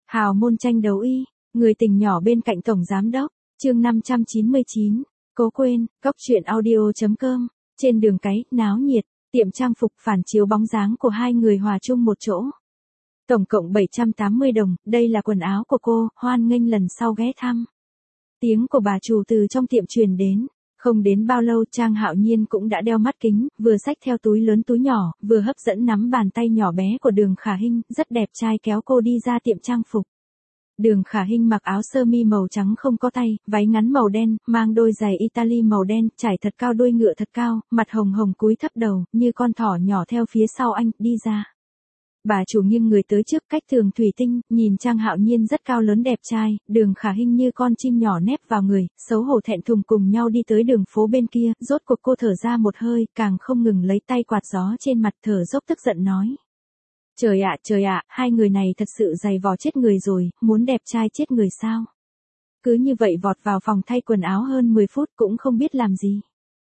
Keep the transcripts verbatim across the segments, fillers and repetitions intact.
Hào môn tranh đấu y, người tình nhỏ bên cạnh tổng giám đốc, chương năm trăm chín mươi chín, cố quên, cóc truyện audio chấm com, trên đường cái, náo nhiệt, tiệm trang phục phản chiếu bóng dáng của hai người hòa chung một chỗ. Tổng cộng bảy trăm tám mươi đồng, đây là quần áo của cô, hoan nghênh lần sau ghé thăm. Tiếng của bà chủ từ trong tiệm truyền đến. Không đến bao lâu Trang Hạo Nhiên cũng đã đeo mắt kính, vừa xách theo túi lớn túi nhỏ, vừa hấp dẫn nắm bàn tay nhỏ bé của Đường Khả Hinh, rất đẹp trai kéo cô đi ra tiệm trang phục. Đường Khả Hinh mặc áo sơ mi màu trắng không có tay, váy ngắn màu đen, mang đôi giày Italy màu đen, trải thật cao đuôi ngựa thật cao, mặt hồng hồng cúi thấp đầu, như con thỏ nhỏ theo phía sau anh, đi ra. Bà chủ nghiêng người tới trước cách tường thủy tinh, nhìn Trang Hạo Nhiên rất cao lớn đẹp trai, Đường Khả Hinh như con chim nhỏ nép vào người, xấu hổ thẹn thùng cùng nhau đi tới đường phố bên kia, rốt cuộc cô thở ra một hơi, càng không ngừng lấy tay quạt gió trên mặt thở dốc tức giận nói. Trời ạ, trời ạ, hai người này thật sự dày vò chết người rồi, muốn đẹp trai chết người sao? Cứ như vậy vọt vào phòng thay quần áo hơn mười phút cũng không biết làm gì.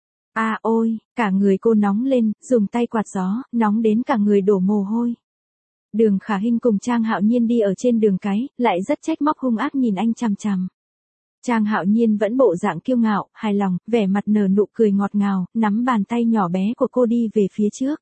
À ôi, cả người cô nóng lên, dùng tay quạt gió, nóng đến cả người đổ mồ hôi. Đường Khả Hinh cùng Trang Hạo Nhiên đi ở trên đường cái, lại rất trách móc hung ác nhìn anh chằm chằm. Trang Hạo Nhiên vẫn bộ dạng kiêu ngạo, hài lòng, vẻ mặt nở nụ cười ngọt ngào, nắm bàn tay nhỏ bé của cô đi về phía trước.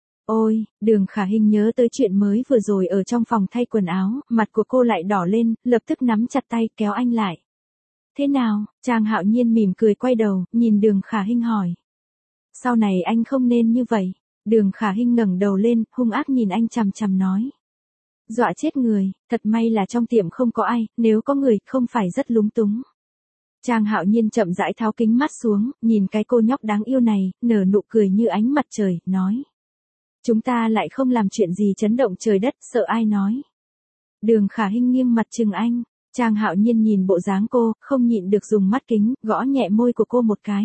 Ôi, Đường Khả Hinh nhớ tới chuyện mới vừa rồi ở trong phòng thay quần áo, mặt của cô lại đỏ lên, lập tức nắm chặt tay kéo anh lại. Thế nào? Trang Hạo Nhiên mỉm cười quay đầu, nhìn Đường Khả Hinh hỏi. Sau này anh không nên như vậy. Đường Khả Hinh ngẩng đầu lên, hung ác nhìn anh chằm chằm nói. Dọa chết người, thật may là trong tiệm không có ai, nếu có người, không phải rất lúng túng. Trang Hạo Nhiên chậm rãi tháo kính mắt xuống, nhìn cái cô nhóc đáng yêu này, nở nụ cười như ánh mặt trời, nói. Chúng ta lại không làm chuyện gì chấn động trời đất, sợ ai nói. Đường Khả Hinh nghiêng mặt chừng anh, Trang Hạo Nhiên nhìn bộ dáng cô, không nhịn được dùng mắt kính, gõ nhẹ môi của cô một cái.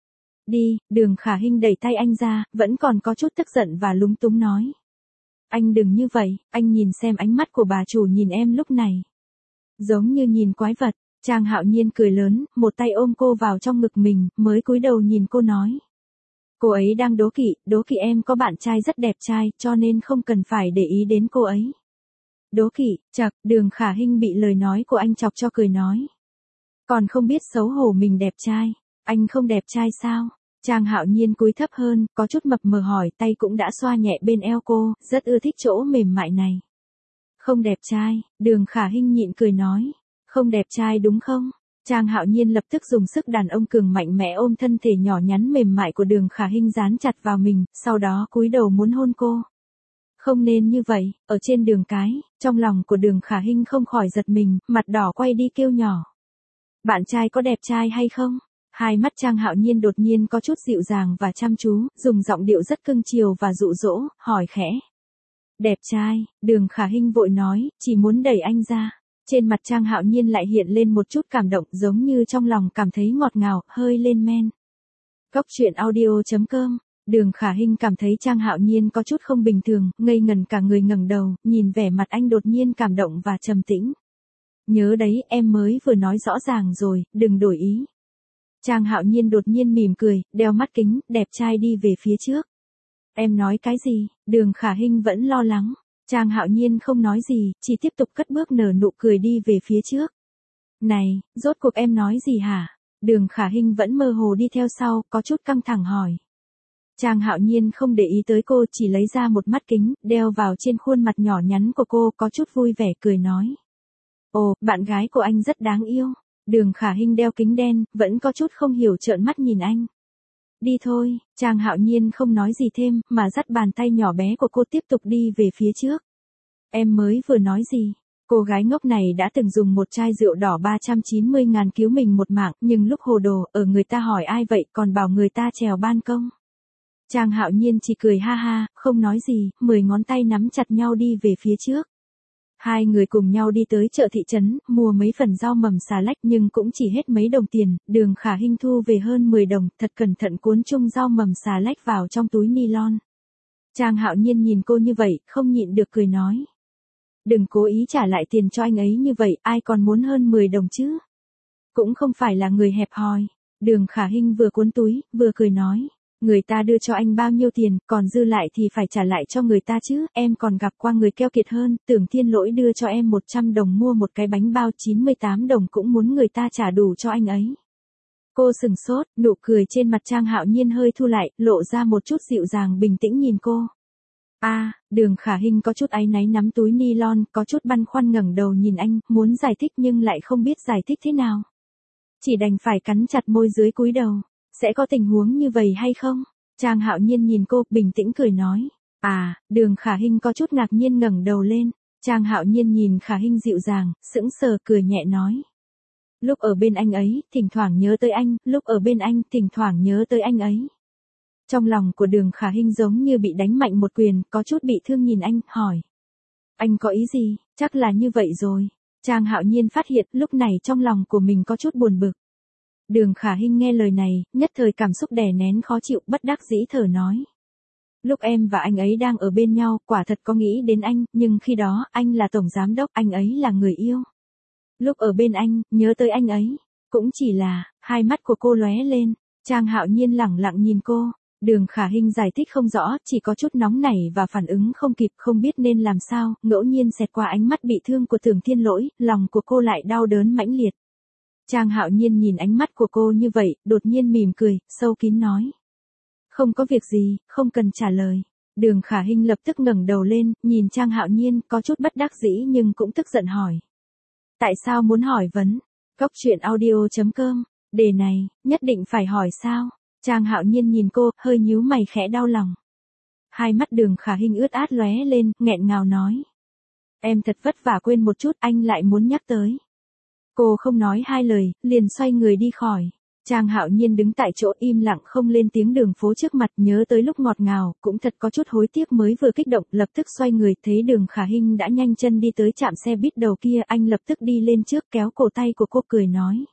Đi, Đường Khả Hinh đẩy tay anh ra, vẫn còn có chút tức giận và lúng túng nói. Anh đừng như vậy, anh nhìn xem ánh mắt của bà chủ nhìn em lúc này. Giống như nhìn quái vật, Trang Hạo Nhiên cười lớn, một tay ôm cô vào trong ngực mình, mới cúi đầu nhìn cô nói. Cô ấy đang đố kỵ, đố kỵ em có bạn trai rất đẹp trai, cho nên không cần phải để ý đến cô ấy. Đố kỵ, chậc, Đường Khả Hinh bị lời nói của anh chọc cho cười nói. Còn không biết xấu hổ mình đẹp trai. Anh không đẹp trai sao? Trang Hạo Nhiên cúi thấp hơn, có chút mập mờ hỏi, tay cũng đã xoa nhẹ bên eo cô, rất ưa thích chỗ mềm mại này. Không đẹp trai, Đường Khả Hinh nhịn cười nói. Không đẹp trai đúng không? Trang Hạo Nhiên lập tức dùng sức đàn ông cường mạnh mẽ ôm thân thể nhỏ nhắn mềm mại của Đường Khả Hinh dán chặt vào mình, sau đó cúi đầu muốn hôn cô. Không nên như vậy, ở trên đường cái, trong lòng của Đường Khả Hinh không khỏi giật mình, mặt đỏ quay đi kêu nhỏ. Bạn trai có đẹp trai hay không? Hai mắt Trang Hạo Nhiên đột nhiên có chút dịu dàng và chăm chú, dùng giọng điệu rất cưng chiều và dụ dỗ, hỏi khẽ. Đẹp trai, Đường Khả Hinh vội nói, chỉ muốn đẩy anh ra. Trên mặt Trang Hạo Nhiên lại hiện lên một chút cảm động, giống như trong lòng cảm thấy ngọt ngào, hơi lên men. Cóc truyện audio chấm com, Đường Khả Hinh cảm thấy Trang Hạo Nhiên có chút không bình thường, ngây ngần cả người ngẩng đầu, nhìn vẻ mặt anh đột nhiên cảm động và trầm tĩnh. Nhớ đấy, em mới vừa nói rõ ràng rồi, đừng đổi ý. Trang Hạo Nhiên đột nhiên mỉm cười, đeo mắt kính, đẹp trai đi về phía trước. Em nói cái gì? Đường Khả Hinh vẫn lo lắng. Trang Hạo Nhiên không nói gì, chỉ tiếp tục cất bước nở nụ cười đi về phía trước. Này, rốt cuộc em nói gì hả? Đường Khả Hinh vẫn mơ hồ đi theo sau, có chút căng thẳng hỏi. Trang Hạo Nhiên không để ý tới cô, chỉ lấy ra một mắt kính, đeo vào trên khuôn mặt nhỏ nhắn của cô, có chút vui vẻ cười nói. Ồ, bạn gái của anh rất đáng yêu. Đường Khả Hinh đeo kính đen, vẫn có chút không hiểu trợn mắt nhìn anh. Đi thôi, Trang Hạo Nhiên không nói gì thêm, mà dắt bàn tay nhỏ bé của cô tiếp tục đi về phía trước. Em mới vừa nói gì? Cô gái ngốc này đã từng dùng một chai rượu đỏ ba trăm chín mươi ngàn cứu mình một mạng, nhưng lúc hồ đồ, ở người ta hỏi ai vậy còn bảo người ta trèo ban công. Trang Hạo Nhiên chỉ cười ha ha, không nói gì, mười ngón tay nắm chặt nhau đi về phía trước. Hai người cùng nhau đi tới chợ thị trấn, mua mấy phần rau mầm xà lách nhưng cũng chỉ hết mấy đồng tiền, Đường Khả Hinh thu về hơn mười đồng, thật cẩn thận cuốn chung rau mầm xà lách vào trong túi nylon. Trang Hạo Nhiên nhìn cô như vậy, không nhịn được cười nói. Đừng cố ý trả lại tiền cho anh ấy như vậy, ai còn muốn hơn mười đồng chứ? Cũng không phải là người hẹp hòi. Đường Khả Hinh vừa cuốn túi, vừa cười nói. Người ta đưa cho anh bao nhiêu tiền, còn dư lại thì phải trả lại cho người ta chứ, em còn gặp qua người keo kiệt hơn, Tưởng Thiên Lỗi đưa cho em một trăm đồng mua một cái bánh bao chín mươi tám đồng cũng muốn người ta trả đủ cho anh ấy. Cô sừng sốt, nụ cười trên mặt Trang Hạo Nhiên hơi thu lại, lộ ra một chút dịu dàng bình tĩnh nhìn cô. A, à, Đường Khả Hinh có chút áy náy nắm túi nylon, có chút băn khoăn ngẩng đầu nhìn anh, muốn giải thích nhưng lại không biết giải thích thế nào. Chỉ đành phải cắn chặt môi dưới cúi đầu. Sẽ có tình huống như vậy hay không? Trang Hạo Nhiên nhìn cô, bình tĩnh cười nói. À, Đường Khả Hinh có chút ngạc nhiên ngẩng đầu lên. Trang Hạo Nhiên nhìn Khả Hinh dịu dàng, sững sờ cười nhẹ nói. Lúc ở bên anh ấy, thỉnh thoảng nhớ tới anh, lúc ở bên anh, thỉnh thoảng nhớ tới anh ấy. Trong lòng của Đường Khả Hinh giống như bị đánh mạnh một quyền, có chút bị thương nhìn anh, hỏi. Anh có ý gì? Chắc là như vậy rồi. Trang Hạo Nhiên phát hiện lúc này trong lòng của mình có chút buồn bực. Đường Khả Hinh nghe lời này, nhất thời cảm xúc đè nén khó chịu, bất đắc dĩ thở nói. Lúc em và anh ấy đang ở bên nhau, quả thật có nghĩ đến anh, nhưng khi đó, anh là tổng giám đốc, anh ấy là người yêu. Lúc ở bên anh, nhớ tới anh ấy, cũng chỉ là, hai mắt của cô lóe lên, Trang Hạo Nhiên lẳng lặng nhìn cô. Đường Khả Hinh giải thích không rõ, chỉ có chút nóng nảy và phản ứng không kịp, không biết nên làm sao, ngẫu nhiên xẹt qua ánh mắt bị thương của Tưởng Thiên Lỗi, lòng của cô lại đau đớn mãnh liệt. Trang Hạo Nhiên nhìn ánh mắt của cô như vậy, đột nhiên mỉm cười, sâu kín nói. Không có việc gì, không cần trả lời. Đường Khả Hinh lập tức ngẩng đầu lên, nhìn Trang Hạo Nhiên, có chút bất đắc dĩ nhưng cũng tức giận hỏi. Tại sao muốn hỏi vấn? Cóc truyện audio chấm com, đề này, nhất định phải hỏi sao? Trang Hạo Nhiên nhìn cô, hơi nhíu mày khẽ đau lòng. Hai mắt Đường Khả Hinh ướt át lóe lên, nghẹn ngào nói. Em thật vất vả quên một chút, anh lại muốn nhắc tới. Cô không nói hai lời, liền xoay người đi khỏi. Trang Hạo Nhiên đứng tại chỗ im lặng không lên tiếng. Đường phố trước mặt nhớ tới lúc ngọt ngào, cũng thật có chút hối tiếc mới vừa kích động, lập tức xoay người, thấy Đường Khả Hinh đã nhanh chân đi tới trạm xe buýt đầu kia, anh lập tức đi lên trước kéo cổ tay của cô cười nói.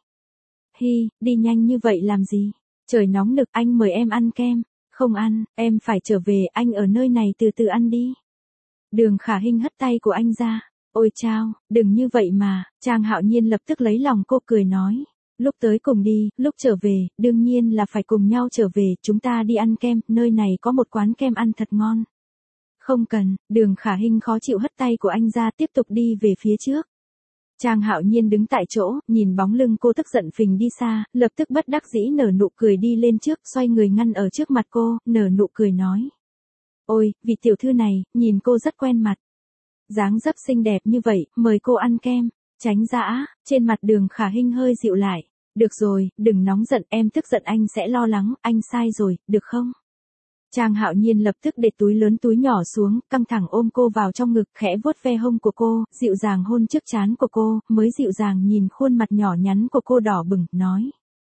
Hi, đi nhanh như vậy làm gì? Trời nóng nực, anh mời em ăn kem. Không ăn, em phải trở về, anh ở nơi này từ từ ăn đi. Đường Khả Hinh hất tay của anh ra. Ôi chao, đừng như vậy mà, Trang Hạo Nhiên lập tức lấy lòng cô cười nói. Lúc tới cùng đi, lúc trở về, đương nhiên là phải cùng nhau trở về, chúng ta đi ăn kem, nơi này có một quán kem ăn thật ngon. Không cần, Đường Khả Hinh khó chịu hất tay của anh ra tiếp tục đi về phía trước. Trang Hạo Nhiên đứng tại chỗ, nhìn bóng lưng cô tức giận phình đi xa, lập tức bất đắc dĩ nở nụ cười đi lên trước, xoay người ngăn ở trước mặt cô, nở nụ cười nói. Ôi, vị tiểu thư này, nhìn cô rất quen mặt. Dáng dấp xinh đẹp như vậy, mời cô ăn kem. Tránh ra, trên mặt Đường Khả Hinh hơi dịu lại. Được rồi, đừng nóng giận, em tức giận anh sẽ lo lắng, anh sai rồi, được không? Trang Hạo Nhiên lập tức để túi lớn túi nhỏ xuống, căng thẳng ôm cô vào trong ngực, khẽ vuốt ve hông của cô, dịu dàng hôn trước trán của cô, mới dịu dàng nhìn khuôn mặt nhỏ nhắn của cô đỏ bừng, nói.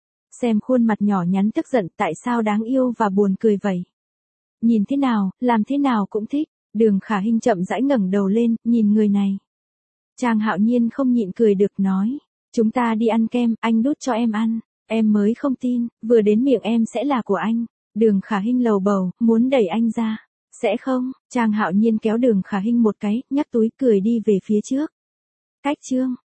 Xem khuôn mặt nhỏ nhắn tức giận, tại sao đáng yêu và buồn cười vậy? Nhìn thế nào, làm thế nào cũng thích. Đường Khả Hinh chậm rãi ngẩng đầu lên, nhìn người này. Trang Hạo Nhiên không nhịn cười được nói. Chúng ta đi ăn kem, anh đút cho em ăn. Em mới không tin, vừa đến miệng em sẽ là của anh. Đường Khả Hinh lầu bầu, muốn đẩy anh ra. Sẽ không, Trang Hạo Nhiên kéo Đường Khả Hinh một cái, nhắc túi cười đi về phía trước. Cách chương.